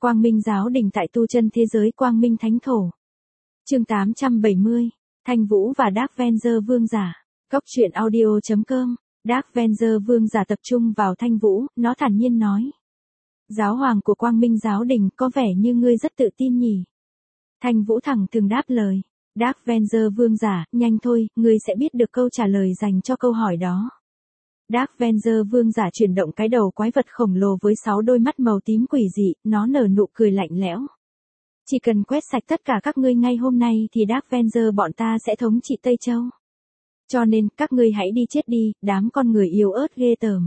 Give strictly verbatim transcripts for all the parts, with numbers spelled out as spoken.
Quang Minh giáo đình tại tu chân thế giới Quang Minh Thánh Thổ. Chương tám trăm bảy mươi, Thanh Vũ và Dark Avenger vương giả. Cốc truyện audio chấm com. Dark Avenger vương giả tập trung vào Thanh Vũ, nó thản nhiên nói. Giáo hoàng của Quang Minh giáo đình, có vẻ như ngươi rất tự tin nhỉ. Thanh Vũ thẳng thừng đáp lời. Dark Avenger vương giả, nhanh thôi, ngươi sẽ biết được câu trả lời dành cho câu hỏi đó. Dark Avenger vương giả chuyển động cái đầu quái vật khổng lồ với sáu đôi mắt màu tím quỷ dị, nó nở nụ cười lạnh lẽo. Chỉ cần quét sạch tất cả các ngươi ngay hôm nay thì Dark Avenger bọn ta sẽ thống trị Tây Châu. Cho nên, các ngươi hãy đi chết đi, đám con người yếu ớt ghê tởm.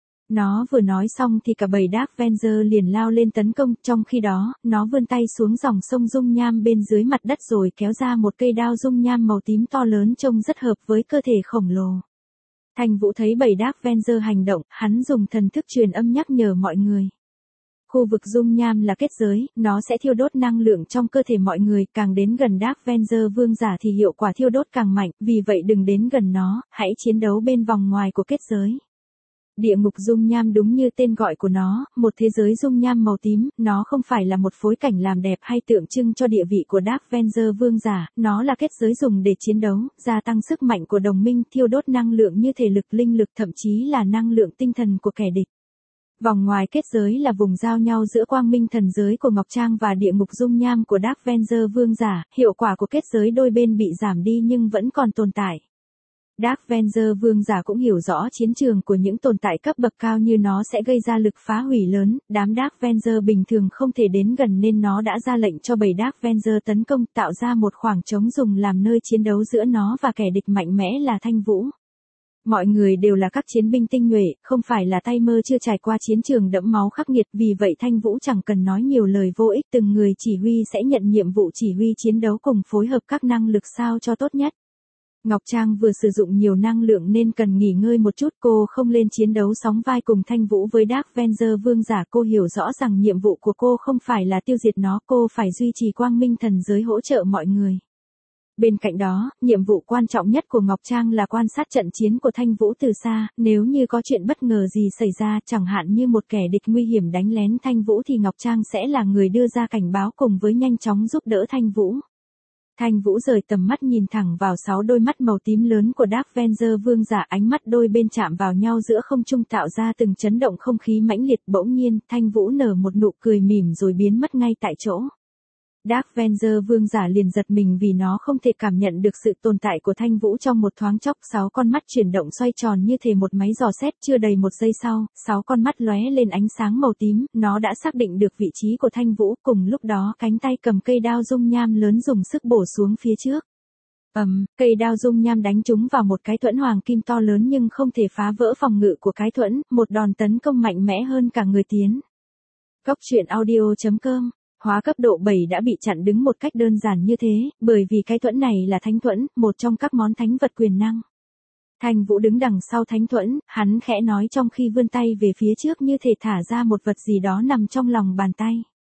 Nó vừa nói xong thì cả bầy Dark Avenger liền lao lên tấn công, trong khi đó, nó vươn tay xuống dòng sông dung nham bên dưới mặt đất rồi kéo ra một cây đao dung nham màu tím to lớn trông rất hợp với cơ thể khổng lồ. Thanh Vũ thấy bầy Dark Avenger hành động, hắn dùng thần thức truyền âm nhắc nhở mọi người. Khu vực dung nham là kết giới, nó sẽ thiêu đốt năng lượng trong cơ thể mọi người, càng đến gần Dark Avenger vương giả thì hiệu quả thiêu đốt càng mạnh, vì vậy đừng đến gần nó, hãy chiến đấu bên vòng ngoài của kết giới. Địa ngục dung nham đúng như tên gọi của nó, một thế giới dung nham màu tím, nó không phải là một phối cảnh làm đẹp hay tượng trưng cho địa vị của Dark Avenger vương giả, nó là kết giới dùng để chiến đấu, gia tăng sức mạnh của đồng minh, thiêu đốt năng lượng như thể lực, linh lực, thậm chí là năng lượng tinh thần của kẻ địch. Vòng ngoài kết giới là vùng giao nhau giữa quang minh thần giới của Ngọc Trang và địa ngục dung nham của Dark Avenger vương giả, hiệu quả của kết giới đôi bên bị giảm đi nhưng vẫn còn tồn tại. Dark Avenger vương giả cũng hiểu rõ chiến trường của những tồn tại cấp bậc cao như nó sẽ gây ra lực phá hủy lớn, đám Dark Avenger bình thường không thể đến gần nên nó đã ra lệnh cho bầy Dark Avenger tấn công, tạo ra một khoảng trống dùng làm nơi chiến đấu giữa nó và kẻ địch mạnh mẽ là Thanh Vũ. Mọi người đều là các chiến binh tinh nhuệ, không phải là tay mơ chưa trải qua chiến trường đẫm máu khắc nghiệt, vì vậy Thanh Vũ chẳng cần nói nhiều lời vô ích, từng người chỉ huy sẽ nhận nhiệm vụ chỉ huy chiến đấu cùng phối hợp các năng lực sao cho tốt nhất. Ngọc Trang vừa sử dụng nhiều năng lượng nên cần nghỉ ngơi một chút, cô không lên chiến đấu sóng vai cùng Thanh Vũ với Dark Avenger vương giả, cô hiểu rõ rằng nhiệm vụ của cô không phải là tiêu diệt nó, cô phải duy trì quang minh thần giới hỗ trợ mọi người. Bên cạnh đó, nhiệm vụ quan trọng nhất của Ngọc Trang là quan sát trận chiến của Thanh Vũ từ xa, nếu như có chuyện bất ngờ gì xảy ra, chẳng hạn như một kẻ địch nguy hiểm đánh lén Thanh Vũ thì Ngọc Trang sẽ là người đưa ra cảnh báo cùng với nhanh chóng giúp đỡ Thanh Vũ. Thanh Vũ rời tầm mắt nhìn thẳng vào sáu đôi mắt màu tím lớn của Dark Avenger vương giả, ánh mắt đôi bên chạm vào nhau giữa không trung tạo ra từng chấn động không khí mãnh liệt, bỗng nhiên, Thanh Vũ nở một nụ cười mỉm rồi biến mất ngay tại chỗ. Dark Avenger vương giả liền giật mình vì nó không thể cảm nhận được sự tồn tại của Thanh Vũ trong một thoáng chốc, sáu con mắt chuyển động xoay tròn như thể một máy dò xét, chưa đầy một giây sau, sáu con mắt lóe lên ánh sáng màu tím, nó đã xác định được vị trí của Thanh Vũ, cùng lúc đó cánh tay cầm cây đao dung nham lớn dùng sức bổ xuống phía trước. Ầm, um, cây đao dung nham đánh trúng vào một cái thuẫn hoàng kim to lớn nhưng không thể phá vỡ phòng ngự của cái thuẫn, một đòn tấn công mạnh mẽ hơn cả người tiến. Cốc truyện audio chấm com. Hóa cấp độ bảy đã bị chặn đứng một cách đơn giản như thế, bởi vì cái thuẫn này là thánh thuẫn, một trong các món thánh vật quyền năng. Thanh Vũ đứng đằng sau thánh thuẫn, hắn khẽ nói trong khi vươn tay về phía trước như thể thả ra một vật gì đó nằm trong lòng bàn tay.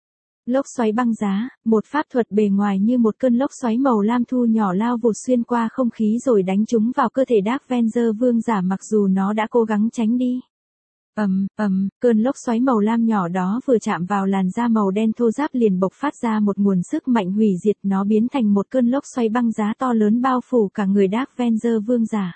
Lốc xoáy băng giá, một pháp thuật bề ngoài như một cơn lốc xoáy màu lam thu nhỏ lao vụt xuyên qua không khí rồi đánh trúng vào cơ thể Dark Avenger vương giả mặc dù nó đã cố gắng tránh đi. Ầm, um, ầm, um, cơn lốc xoáy màu lam nhỏ đó vừa chạm vào làn da màu đen thô ráp liền bộc phát ra một nguồn sức mạnh hủy diệt, nó biến thành một cơn lốc xoáy băng giá to lớn bao phủ cả người Dark Avenger vương giả.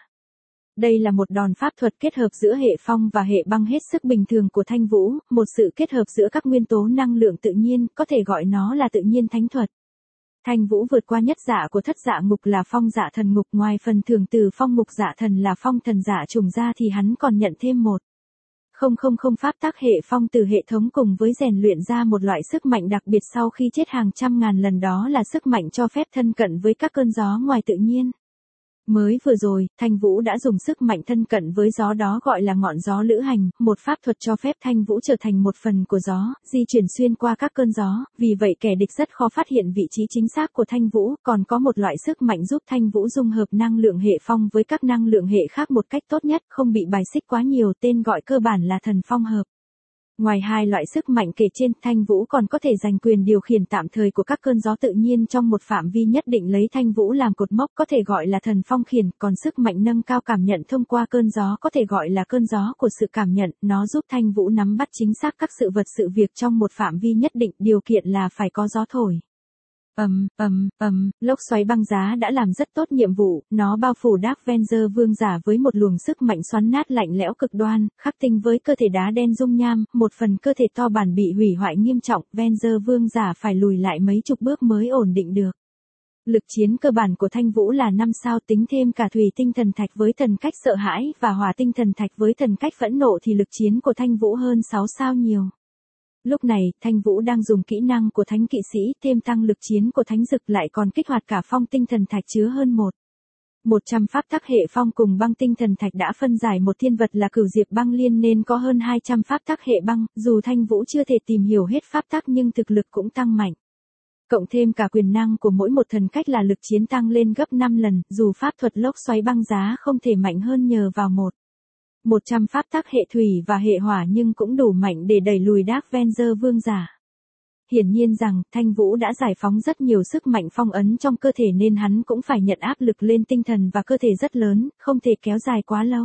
Đây là một đòn pháp thuật kết hợp giữa hệ phong và hệ băng hết sức bình thường của Thanh Vũ, một sự kết hợp giữa các nguyên tố năng lượng tự nhiên, có thể gọi nó là tự nhiên thánh thuật. Thanh Vũ vượt qua nhất dạ của thất dạ ngục là phong dạ thần ngục, ngoài phần thưởng từ phong mục dạ thần là phong thần dạ trùng ra thì hắn còn nhận thêm một không không không pháp tác hệ phong từ hệ thống cùng với rèn luyện ra một loại sức mạnh đặc biệt sau khi chết hàng trăm ngàn lần, đó là sức mạnh cho phép thân cận với các cơn gió ngoài tự nhiên. Mới vừa rồi, Thanh Vũ đã dùng sức mạnh thân cận với gió đó gọi là ngọn gió lữ hành, một pháp thuật cho phép Thanh Vũ trở thành một phần của gió, di chuyển xuyên qua các cơn gió, vì vậy kẻ địch rất khó phát hiện vị trí chính xác của Thanh Vũ, còn có một loại sức mạnh giúp Thanh Vũ dung hợp năng lượng hệ phong với các năng lượng hệ khác một cách tốt nhất, không bị bài xích quá nhiều, tên gọi cơ bản là thần phong hợp. Ngoài hai loại sức mạnh kể trên, Thanh Vũ còn có thể giành quyền điều khiển tạm thời của các cơn gió tự nhiên trong một phạm vi nhất định, lấy Thanh Vũ làm cột mốc có thể gọi là thần phong khiển, còn sức mạnh nâng cao cảm nhận thông qua cơn gió có thể gọi là cơn gió của sự cảm nhận, nó giúp Thanh Vũ nắm bắt chính xác các sự vật sự việc trong một phạm vi nhất định, điều kiện là phải có gió thổi. Ầm, ầm, ầm, lốc xoáy băng giá đã làm rất tốt nhiệm vụ, nó bao phủ Dark Avenger vương giả với một luồng sức mạnh xoắn nát lạnh lẽo cực đoan, khắc tinh với cơ thể đá đen dung nham, một phần cơ thể to bản bị hủy hoại nghiêm trọng, Avenger vương giả phải lùi lại mấy chục bước mới ổn định được. Lực chiến cơ bản của Thanh Vũ là năm sao, tính thêm cả thủy tinh thần thạch với thần cách sợ hãi và hỏa tinh thần thạch với thần cách phẫn nộ thì lực chiến của Thanh Vũ hơn sáu sao nhiều. Lúc này, Thanh Vũ đang dùng kỹ năng của Thánh Kỵ Sĩ, thêm tăng lực chiến của Thánh Dực, lại còn kích hoạt cả phong tinh thần thạch chứa hơn một. một trăm pháp tắc hệ phong cùng băng tinh thần thạch đã phân giải một thiên vật là Cửu Diệp băng liên nên có hơn hai trăm pháp tắc hệ băng, dù Thanh Vũ chưa thể tìm hiểu hết pháp tắc nhưng thực lực cũng tăng mạnh. Cộng thêm cả quyền năng của mỗi một thần cách là lực chiến tăng lên gấp năm lần, dù pháp thuật lốc xoáy băng giá không thể mạnh hơn nhờ vào một. một trăm pháp tắc hệ thủy và hệ hỏa nhưng cũng đủ mạnh để đẩy lùi Dark Avenger vương giả. Hiển nhiên rằng, Thanh Vũ đã giải phóng rất nhiều sức mạnh phong ấn trong cơ thể nên hắn cũng phải nhận áp lực lên tinh thần và cơ thể rất lớn, không thể kéo dài quá lâu.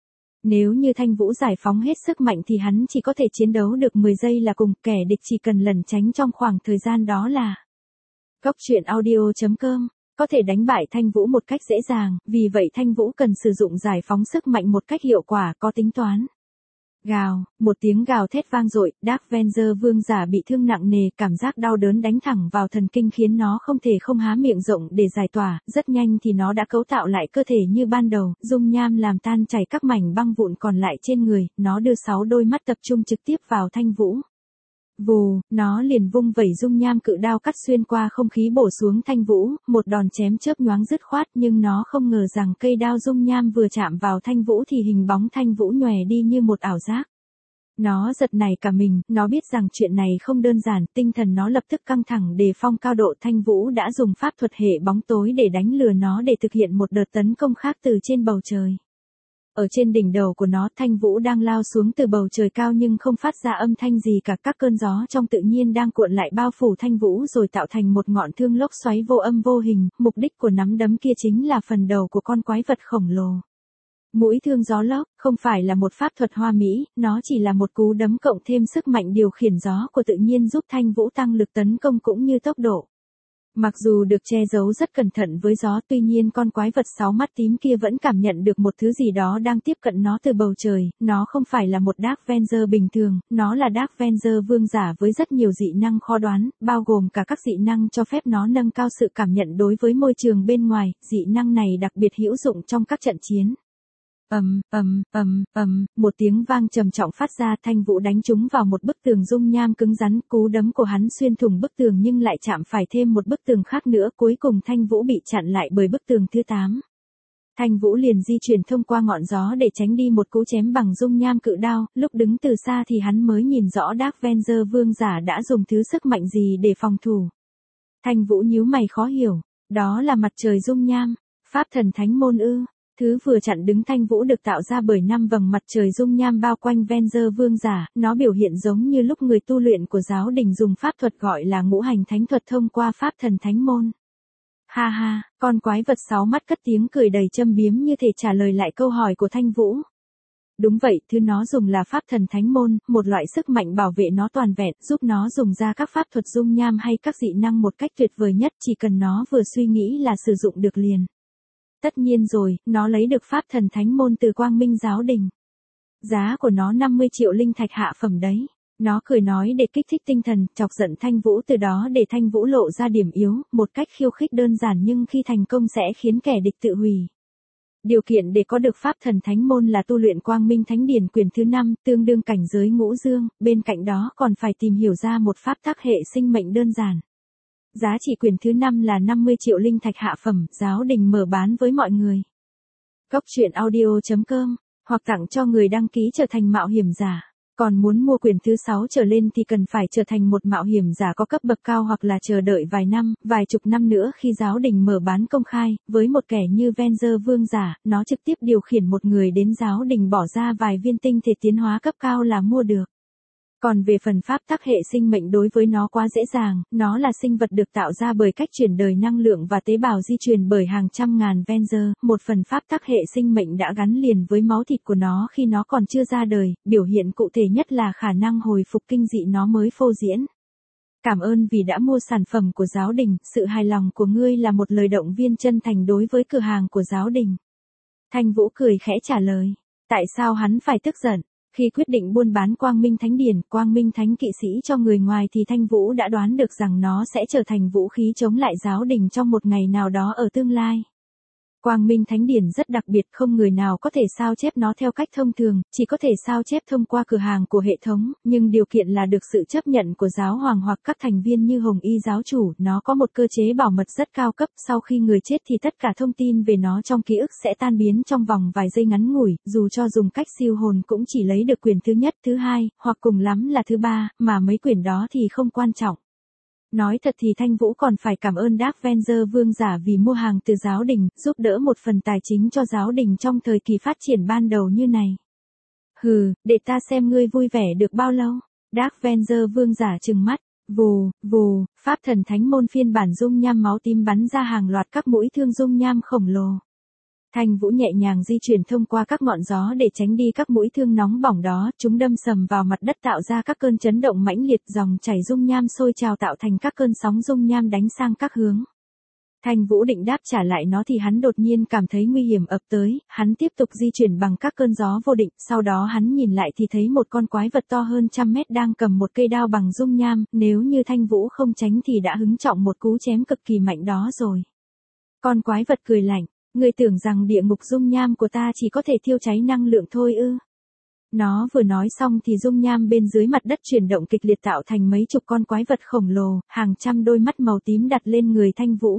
Nếu như Thanh Vũ giải phóng hết sức mạnh thì hắn chỉ có thể chiến đấu được mười giây là cùng, kẻ địch chỉ cần lẩn tránh trong khoảng thời gian đó là. Góc truyện audio chấm com có thể đánh bại Thanh Vũ một cách dễ dàng, vì vậy Thanh Vũ cần sử dụng giải phóng sức mạnh một cách hiệu quả, có tính toán. Gào, một tiếng gào thét vang dội, Dark Avenger vương giả bị thương nặng nề, cảm giác đau đớn đánh thẳng vào thần kinh khiến nó không thể không há miệng rộng để giải tỏa, rất nhanh thì nó đã cấu tạo lại cơ thể như ban đầu, dung nham làm tan chảy các mảnh băng vụn còn lại trên người, nó đưa sáu đôi mắt tập trung trực tiếp vào Thanh Vũ. Vù, nó liền vung vẩy dung nham cự đao cắt xuyên qua không khí bổ xuống Thanh Vũ, một đòn chém chớp nhoáng dứt khoát, nhưng nó không ngờ rằng cây đao dung nham vừa chạm vào Thanh Vũ thì hình bóng Thanh Vũ nhòe đi như một ảo giác. Nó giật nảy cả mình, nó biết rằng chuyện này không đơn giản, tinh thần nó lập tức căng thẳng đề phòng cao độ. Thanh Vũ đã dùng pháp thuật hệ bóng tối để đánh lừa nó để thực hiện một đợt tấn công khác từ trên bầu trời. Ở trên đỉnh đầu của nó, Thanh Vũ đang lao xuống từ bầu trời cao nhưng không phát ra âm thanh gì cả, các cơn gió trong tự nhiên đang cuộn lại bao phủ Thanh Vũ rồi tạo thành một ngọn thương lốc xoáy vô âm vô hình, mục đích của nắm đấm kia chính là phần đầu của con quái vật khổng lồ. Mũi thương gió lốc không phải là một pháp thuật hoa mỹ, nó chỉ là một cú đấm cộng thêm sức mạnh điều khiển gió của tự nhiên giúp Thanh Vũ tăng lực tấn công cũng như tốc độ. Mặc dù được che giấu rất cẩn thận với gió, tuy nhiên con quái vật sáu mắt tím kia vẫn cảm nhận được một thứ gì đó đang tiếp cận nó từ bầu trời, nó không phải là một Dark Avenger bình thường, nó là Dark Avenger vương giả với rất nhiều dị năng khó đoán, bao gồm cả các dị năng cho phép nó nâng cao sự cảm nhận đối với môi trường bên ngoài, dị năng này đặc biệt hữu dụng trong các trận chiến. Ầm, ầm, ầm, ầm, một tiếng vang trầm trọng phát ra, Thanh Vũ đánh trúng vào một bức tường dung nham cứng rắn, cú đấm của hắn xuyên thủng bức tường nhưng lại chạm phải thêm một bức tường khác nữa, cuối cùng Thanh Vũ bị chặn lại bởi bức tường thứ tám. Thanh Vũ liền di chuyển thông qua ngọn gió để tránh đi một cú chém bằng dung nham cự đao, lúc đứng từ xa thì hắn mới nhìn rõ Dark Avenger vương giả đã dùng thứ sức mạnh gì để phòng thủ. Thanh Vũ nhíu mày khó hiểu, đó là mặt trời dung nham, pháp thần thánh môn ư? Thứ vừa chặn đứng Thanh Vũ được tạo ra bởi năm vầng mặt trời dung nham bao quanh Avenger vương giả, nó biểu hiện giống như lúc người tu luyện của giáo đình dùng pháp thuật gọi là ngũ hành thánh thuật thông qua pháp thần thánh môn. Ha ha, con quái vật sáu mắt cất tiếng cười đầy châm biếm như thể trả lời lại câu hỏi của Thanh Vũ. Đúng vậy, thứ nó dùng là pháp thần thánh môn, một loại sức mạnh bảo vệ nó toàn vẹn, giúp nó dùng ra các pháp thuật dung nham hay các dị năng một cách tuyệt vời nhất, chỉ cần nó vừa suy nghĩ là sử dụng được liền. Tất nhiên rồi, nó lấy được pháp thần thánh môn từ Quang Minh giáo đình. Giá của nó năm mươi triệu linh thạch hạ phẩm đấy. Nó cười nói để kích thích tinh thần, chọc giận Thanh Vũ, từ đó để Thanh Vũ lộ ra điểm yếu, một cách khiêu khích đơn giản nhưng khi thành công sẽ khiến kẻ địch tự hủy. Điều kiện để có được pháp thần thánh môn là tu luyện Quang Minh Thánh Điển quyền thứ năm, tương đương cảnh giới ngũ dương, bên cạnh đó còn phải tìm hiểu ra một pháp tắc hệ sinh mệnh đơn giản. Giá trị quyền thứ năm là năm mươi triệu linh thạch hạ phẩm, giáo đình mở bán với mọi người. Góc truyện audio chấm com, hoặc tặng cho người đăng ký trở thành mạo hiểm giả. Còn muốn mua quyền thứ sáu trở lên thì cần phải trở thành một mạo hiểm giả có cấp bậc cao hoặc là chờ đợi vài năm, vài chục năm nữa khi giáo đình mở bán công khai, với một kẻ như Avenger vương giả, nó trực tiếp điều khiển một người đến giáo đình bỏ ra vài viên tinh thể tiến hóa cấp cao là mua được. Còn về phần pháp tắc hệ sinh mệnh đối với nó quá dễ dàng, nó là sinh vật được tạo ra bởi cách chuyển đời năng lượng và tế bào di truyền bởi hàng trăm ngàn Venger, một phần pháp tắc hệ sinh mệnh đã gắn liền với máu thịt của nó khi nó còn chưa ra đời, biểu hiện cụ thể nhất là khả năng hồi phục kinh dị nó mới phô diễn. Cảm ơn vì đã mua sản phẩm của giáo đình, sự hài lòng của ngươi là một lời động viên chân thành đối với cửa hàng của giáo đình. Thanh Vũ cười khẽ trả lời. Tại sao hắn phải tức giận? Khi quyết định buôn bán Quang Minh Thánh Điển, Quang Minh Thánh Kỵ Sĩ cho người ngoài thì Thanh Vũ đã đoán được rằng nó sẽ trở thành vũ khí chống lại giáo đình trong một ngày nào đó ở tương lai. Quang Minh Thánh Điển rất đặc biệt, không người nào có thể sao chép nó theo cách thông thường, chỉ có thể sao chép thông qua cửa hàng của hệ thống, nhưng điều kiện là được sự chấp nhận của giáo hoàng hoặc các thành viên như Hồng Y giáo chủ. Nó có một cơ chế bảo mật rất cao cấp, sau khi người chết thì tất cả thông tin về nó trong ký ức sẽ tan biến trong vòng vài giây ngắn ngủi, dù cho dùng cách siêu hồn cũng chỉ lấy được quyển thứ nhất, thứ hai, hoặc cùng lắm là thứ ba, mà mấy quyển đó thì không quan trọng. Nói thật thì Thanh Vũ còn phải cảm ơn Dark Venger vương giả vì mua hàng từ giáo đình, giúp đỡ một phần tài chính cho giáo đình trong thời kỳ phát triển ban đầu như này. Hừ, để ta xem ngươi vui vẻ được bao lâu. Dark Venger vương giả trừng mắt, vù, vù, pháp thần thánh môn phiên bản dung nham máu tím bắn ra hàng loạt các mũi thương dung nham khổng lồ. Thanh Vũ nhẹ nhàng di chuyển thông qua các ngọn gió để tránh đi các mũi thương nóng bỏng đó, chúng đâm sầm vào mặt đất tạo ra các cơn chấn động mãnh liệt, dòng chảy dung nham sôi trào tạo thành các cơn sóng dung nham đánh sang các hướng. Thanh Vũ định đáp trả lại nó thì hắn đột nhiên cảm thấy nguy hiểm ập tới, hắn tiếp tục di chuyển bằng các cơn gió vô định, sau đó hắn nhìn lại thì thấy một con quái vật to hơn trăm mét đang cầm một cây đao bằng dung nham, nếu như Thanh Vũ không tránh thì đã hứng trọng một cú chém cực kỳ mạnh đó rồi. Con quái vật cười lạnh. Ngươi tưởng rằng địa ngục dung nham của ta chỉ có thể thiêu cháy năng lượng thôi ư? Nó vừa nói xong thì dung nham bên dưới mặt đất chuyển động kịch liệt tạo thành mấy chục con quái vật khổng lồ, hàng trăm đôi mắt màu tím đặt lên người Thanh Vũ.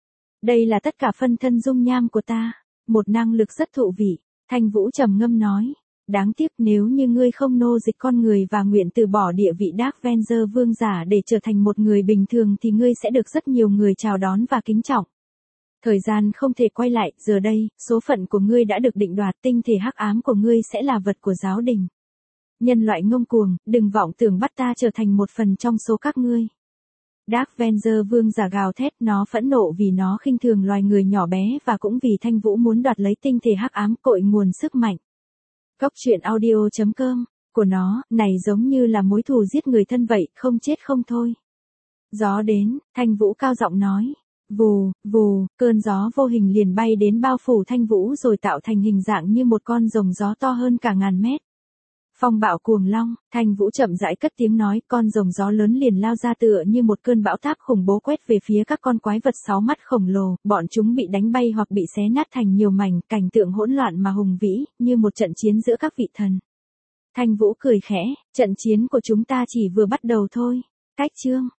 Đây là tất cả phân thân dung nham của ta, một năng lực rất thú vị. Thanh Vũ trầm ngâm nói. Đáng tiếc nếu như ngươi không nô dịch con người và nguyện từ bỏ địa vị Dark Venger vương giả để trở thành một người bình thường thì ngươi sẽ được rất nhiều người chào đón và kính trọng. Thời gian không thể quay lại, giờ đây, số phận của ngươi đã được định đoạt, tinh thể hắc ám của ngươi sẽ là vật của giáo đình. Nhân loại ngông cuồng, đừng vọng tưởng bắt ta trở thành một phần trong số các ngươi. Dark Venger vương giả gào thét, nó phẫn nộ vì nó khinh thường loài người nhỏ bé và cũng vì Thanh Vũ muốn đoạt lấy tinh thể hắc ám, cội nguồn sức mạnh. Cốc truyện audio chấm com của nó, này giống như là mối thù giết người thân vậy, không chết không thôi. Gió đến, Thanh Vũ cao giọng nói. Vù, vù, cơn gió vô hình liền bay đến bao phủ Thanh Vũ rồi tạo thành hình dạng như một con rồng gió to hơn cả ngàn mét. Phong bạo cuồng long, Thanh Vũ chậm rãi cất tiếng nói, con rồng gió lớn liền lao ra tựa như một cơn bão táp khủng bố quét về phía các con quái vật sáu mắt khổng lồ, bọn chúng bị đánh bay hoặc bị xé nát thành nhiều mảnh, cảnh tượng hỗn loạn mà hùng vĩ, như một trận chiến giữa các vị thần. Thanh Vũ cười khẽ, trận chiến của chúng ta chỉ vừa bắt đầu thôi. Cách chương